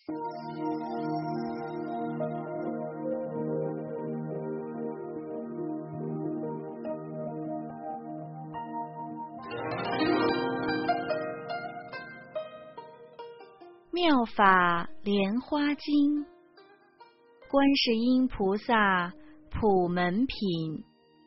妙法莲花经，观世音菩萨普门品。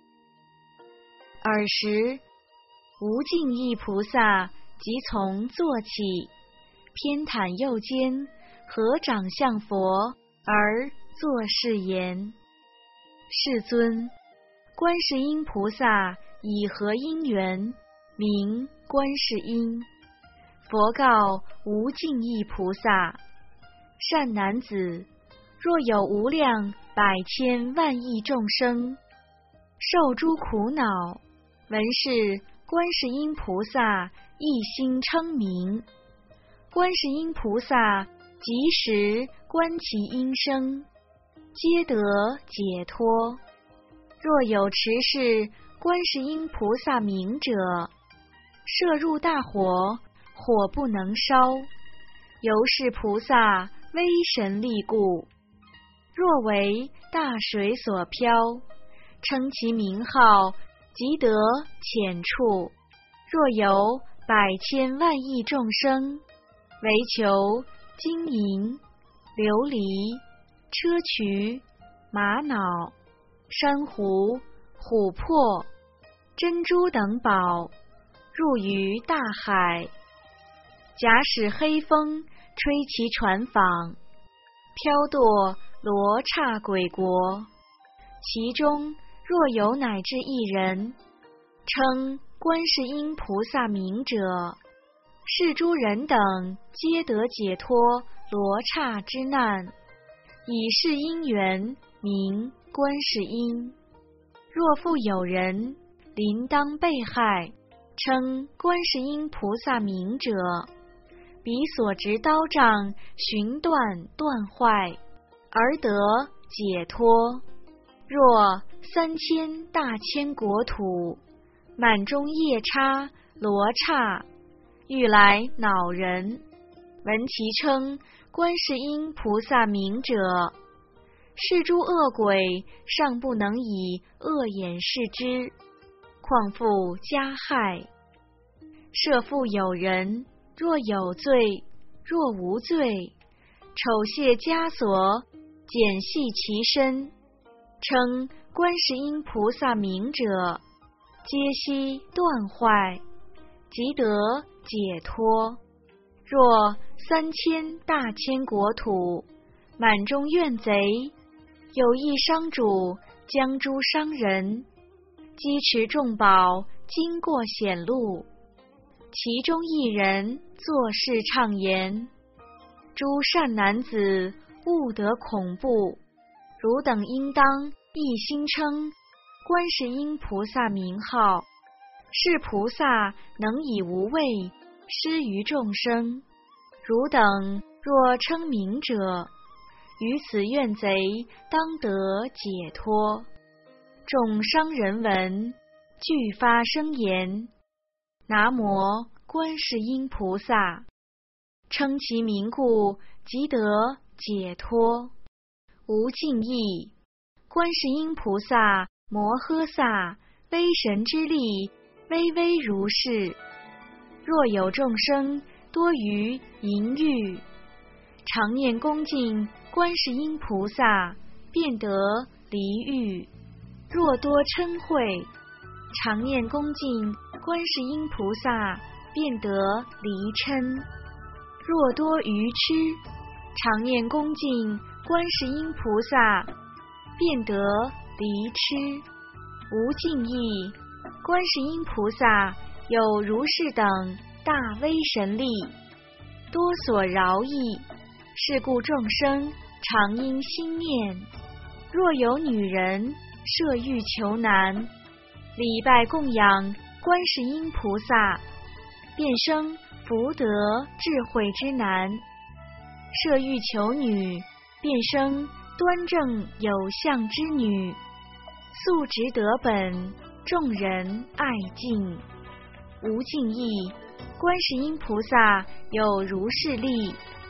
尔时，无尽意菩萨即从坐起，偏袒右肩，合掌向佛，而作是言：世尊，观世音菩萨以何因缘名观世音？佛告无尽意菩萨：善男子，若有无量百千万亿众生受诸苦恼，闻是观世音菩萨一心称名，观世音菩萨即时观其音声，皆得解脱。若有持是观世音菩萨名者，摄入大火，火不能烧，由是菩萨威神力故。若为大水所漂，称其名号，即得浅处。若有百千万亿众生，唯求金银、琉璃、砗磲、玛瑙、珊瑚、琥珀、珍珠等宝，入于大海，假使黑风吹其船舫，飘堕罗刹鬼国。其中若有乃至一人称观世音菩萨名者，是诸人等皆得解脱罗刹之难，以是因缘名观世音。若复有人临当被害，称观世音菩萨名者，彼所执刀杖寻断断坏，而得解脱。若3000大千国土，满中夜叉罗刹，欲来恼人，闻其称观世音菩萨名者，是诸恶鬼尚不能以恶眼视之，况复加害。设复有人，若有罪，若无罪，丑械枷锁，剪系其身，称观世音菩萨名者，皆悉断坏，即得解脱。若3000大千国土，满中怨贼，有一商主将诸商人，积持重宝，经过险路，其中一人作是唱言：诸善男子，勿得恐怖，汝等应当一心称观世音菩萨名号，是菩萨能以无畏施于众生。汝等若称名者，于此怨贼当得解脱。众商人闻，俱发声言：南无观世音菩萨，称其名故，即得解脱。无尽意，观世音菩萨摩诃萨威神之力，巍巍如是。若有众生多于淫欲，常念恭敬观世音菩萨，便得离欲；若多嗔恚，常念恭敬观世音菩萨，便得离嗔；若多愚痴，常念恭敬观世音菩萨，便得离痴。无尽意，观世音菩萨有如是等大威神力，多所饶益，是故众生常应心念。若有女人设欲求男，礼拜供养观世音菩萨，便生福德智慧之男；设欲求女，便生端正有相之女。素质得本，众人爱敬。无尽意，观世音菩萨有如是力，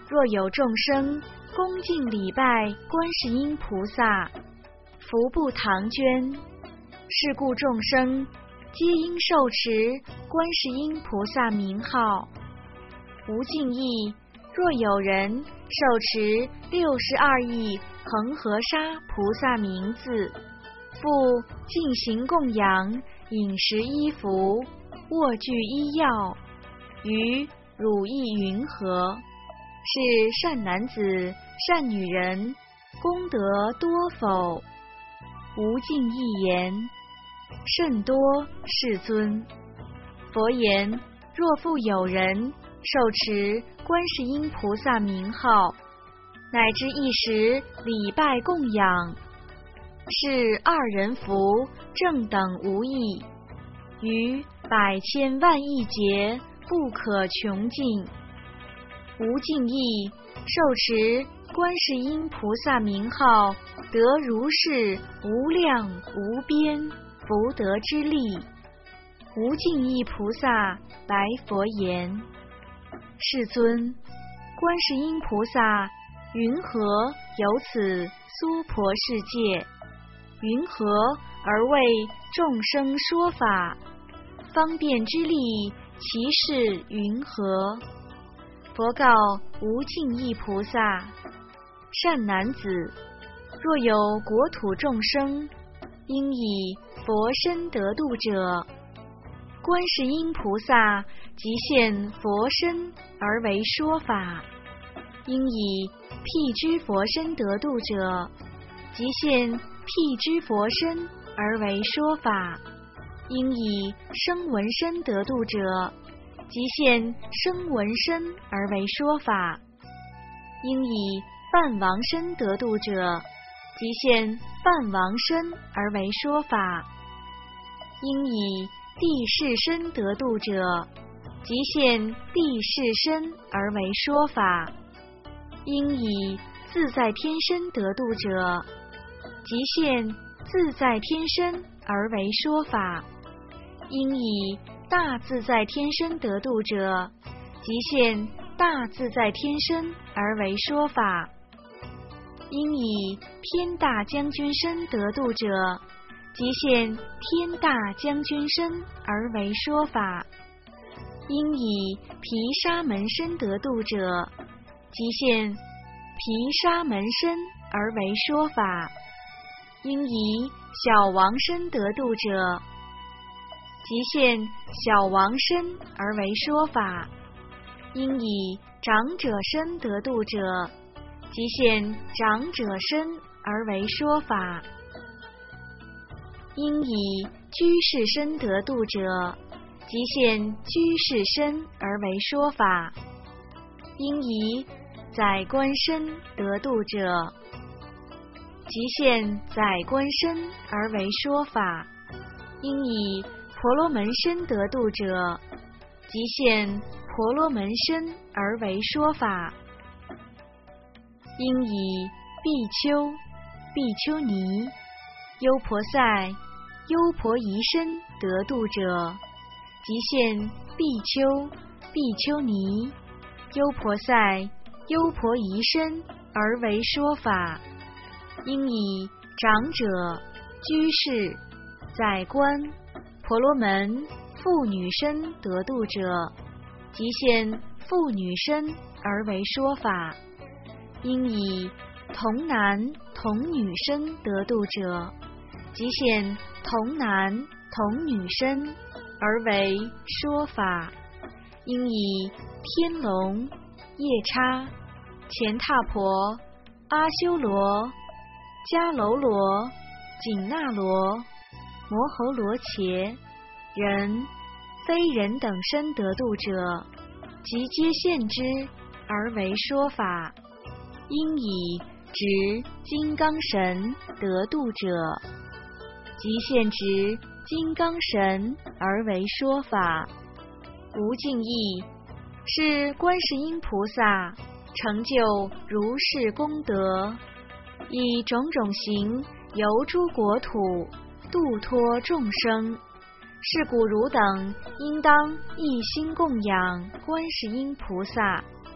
若有众生恭敬礼拜观世音菩萨，福不唐捐。是故众生皆应受持观世音菩萨名号。无尽意，若有人受持62亿恒河沙菩萨名字，复进行供养，饮食衣服，卧具医药，于汝意云何？是善男子、善女人，功德多否？无尽意言，甚多，世尊。佛言：若复有人受持观世音菩萨名号，乃至一时礼拜供养，是2人福，正等无异，于百千万亿劫不可穷尽。无尽意，受持观世音菩萨名号，得如是无量无边福德之力。无尽意菩萨白佛言：世尊，观世音菩萨云何有此娑婆世界？云何而为众生说法？方便之力，其事云何？佛告无尽意菩萨：善男子，若有国土众生，应以佛身得度者，观世音菩萨即现佛身而为说法；应以辟支佛身得度者，即现辟支佛身而为说法；应以声闻身得度者，即现声闻身而为说法；应以梵王身得度者，即现梵王身而为说法；应以地势身得度者，即现地势身而为说法；应以自在天身得度者，即现自在天身而为说法；应以大自在天身得度者，即现大自在天身而为说法；应以天大将军身得度者，即现天大将军身而为说法；应以毗沙门身得度者，即现毗沙门身而为说法；应以小王身得度者，即现小王身而为说法；应以长者身得度者，即现长者身而为说法；应以居士身得度者，即现居士身而为说法；应以宰官身得度者，即现宰官身而为说法；应以婆罗门身得度者，即现婆罗门身而为说法；应以比丘、比丘尼、优婆塞、优婆夷身得度者，即现比丘、比丘尼、优婆塞、优婆夷身而为说法；应以长者、居士、宰官、婆罗门、妇女身得度者，即现妇女身而为说法；应以童男、童女身得度者，即现童男、童女身而为说法；应以天龙、夜叉、乾闼婆、阿修罗、迦楼罗、紧那罗、摩喉罗伽、人、非人等身得度者，即皆现之而为说法；应以执金刚神得度者，即现执金刚神而为说法。无尽意，是观世音菩萨成就如是功德，以种种行游诸国土，度脱众生。是故汝等应当一心供养观世音菩萨，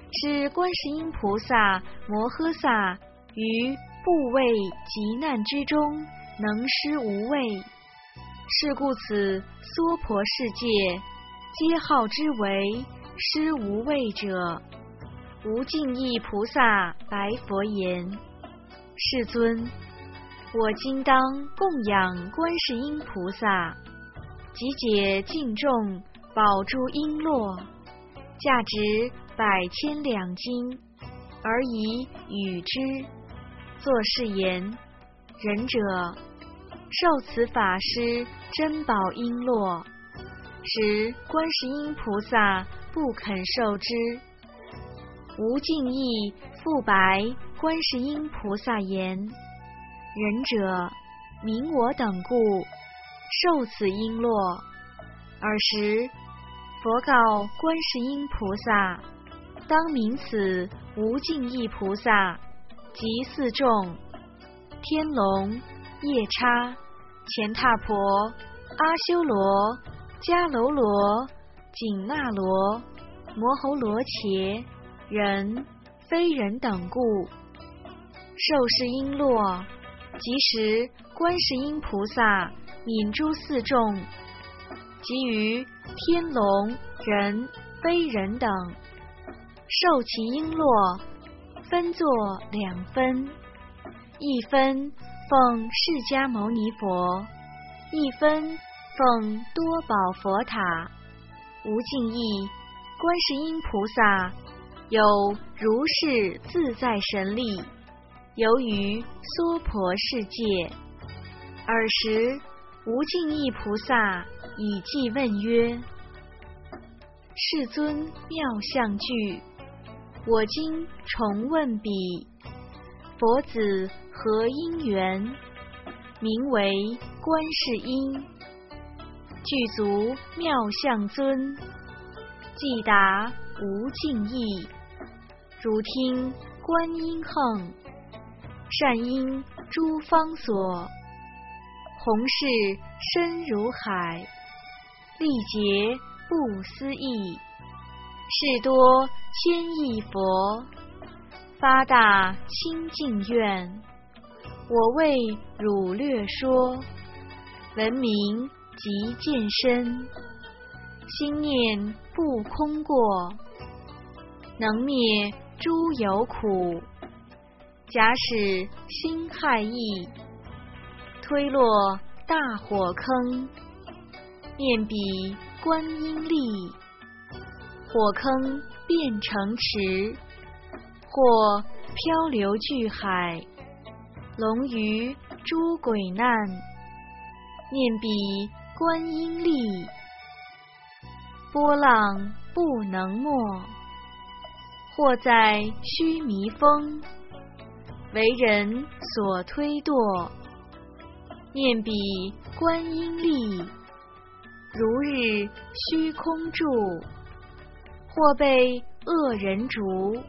是观世音菩萨摩诃萨于怖畏急难之中能施无畏，是故此娑婆世界皆号之为施无畏者。无尽意菩萨白佛言：世尊，我今当供养观世音菩萨，集解净众宝珠璎珞，价值100千两金，而以与之。作是言：仁者，受此法师珍宝璎珞，时观世音菩萨不肯受之。无尽意复白观世音菩萨言：仁者，明我等故，受此璎珞。尔时佛告观世音菩萨：当明此无尽意菩萨及四众天龙、夜叉、乾闼婆、阿修罗、迦楼罗、紧那罗、摩喉罗伽、人、非人等故，受是璎珞。即时观世音菩萨悯诸四众，即于天龙、人、非人等，受其璎珞，分作2分，一分奉释迦牟尼佛，一分奉多宝佛塔。无尽意观世音菩萨有如是自在神力，游于娑婆世界。尔时无尽意菩萨以偈问曰：世尊妙相具，我今重问彼，佛子何因缘，名为观世音？具足妙相尊，即答无尽意。汝听观音横，善因诸方所，弘誓深如海，历劫不思议。是多千亿佛，发大清净愿，我为汝略说，闻名即见身，心念不空过，能灭诸有苦。假使心害意，推落大火坑，念彼观音力，火坑变成池，或漂流巨海，龙鱼诸鬼难，念彼观音力，波浪不能没。或在须弥峰，为人所推堕，念彼观音力，如日虚空住。或被恶人逐，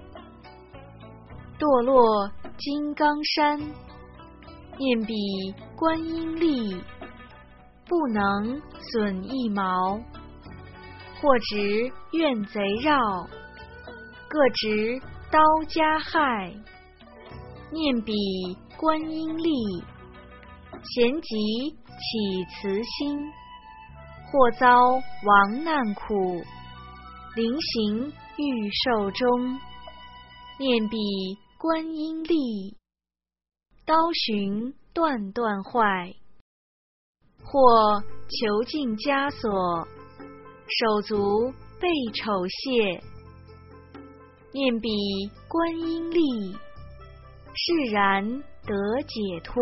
堕落金刚山，念彼观音力，不能损一毛。或执怨贼绕，各执刀加害，念彼观音力，咸即起慈心。或遭亡难苦，临行欲寿终，念彼观音力，刀寻断断坏。或囚禁枷锁，手足被丑械，念彼观音力，释然得解脱。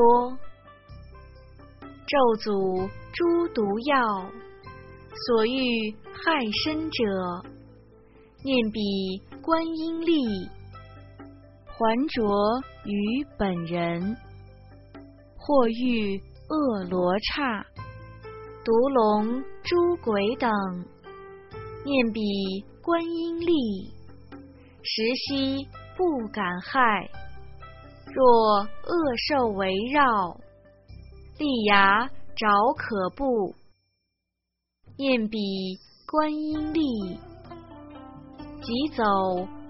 咒诅诸毒药，所欲害身者，念彼观音力，还着于本人。或遇恶罗刹、毒龙诸鬼等，念彼观音力，时悉不敢害。若恶兽围绕，利牙爪可怖，念彼观音力，即走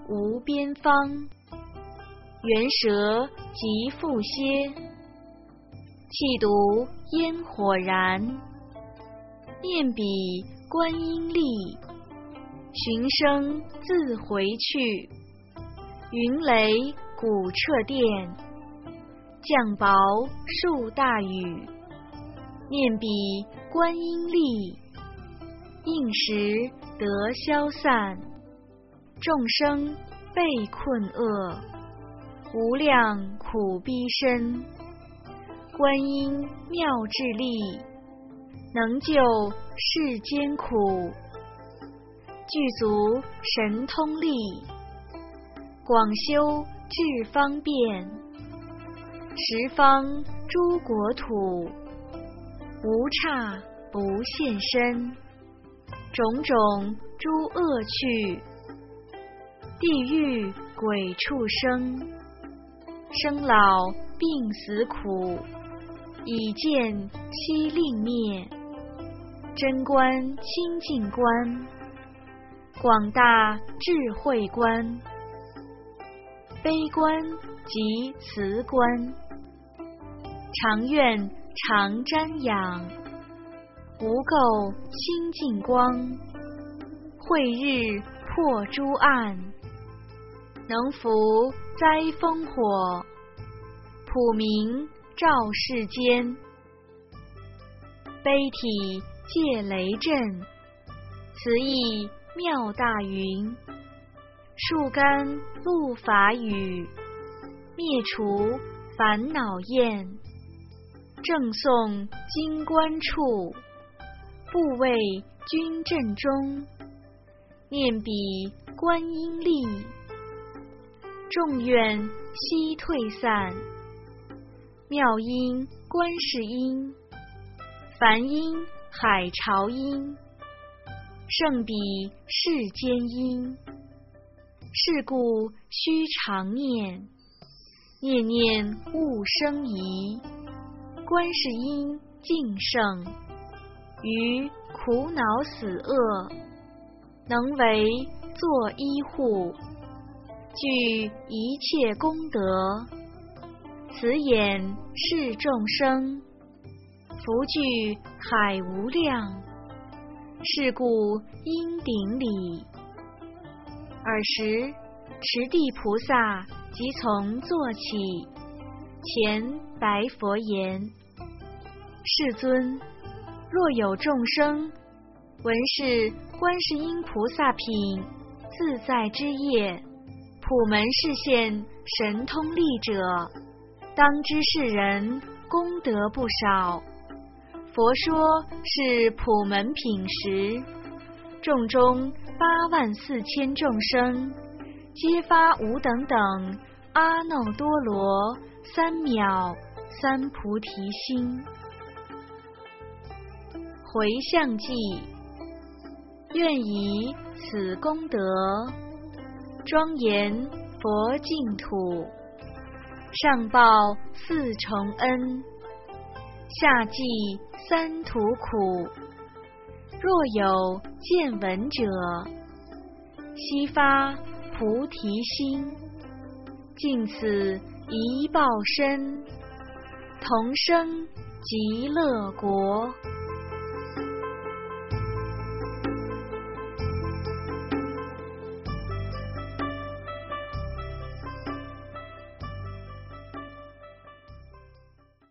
无边方，猿蛇即复歇，气毒烟火燃，念彼观音力，寻声自回去，云雷鼓掣电，降雹数大雨，念彼观音力，应时得消散，众生被困厄，无量苦逼身，观音妙智力，能救世间苦，具足神通力，广修智方便，十方诸国土，无刹不现身，种种诸恶趣，地狱鬼畜生，生老病死苦，已见悉令灭，真观清净观，广大智慧观，悲观即慈观，常愿常瞻仰，无垢清净光，慧日破诸暗，能伏灾风火，普明照世间，悲体戒雷震，慈意妙大云，树干露法雨，灭除烦恼厌，正诵经观处，不为君阵中，念彼观音力，众愿悉退散，妙音观世音，梵音海潮音，胜彼世间音，是故须常念，念念勿生疑，观世音净圣，于苦恼死厄，能为作依护，具一切功德，慈眼视众生，福聚海无量，是故应顶礼。尔时持地菩萨即从坐起，前白佛言：世尊，若有众生闻是观世音菩萨品自在之业，普门示现神通力者，当知是人功德不少。佛说是普门品时，众中84000众生，皆发无等等阿耨多罗三藐三菩提心。回向偈：愿以此功德，庄严佛净土，上报4重恩，下济3途苦。若有见闻者，悉发菩提心，尽此一报身，同生极乐国。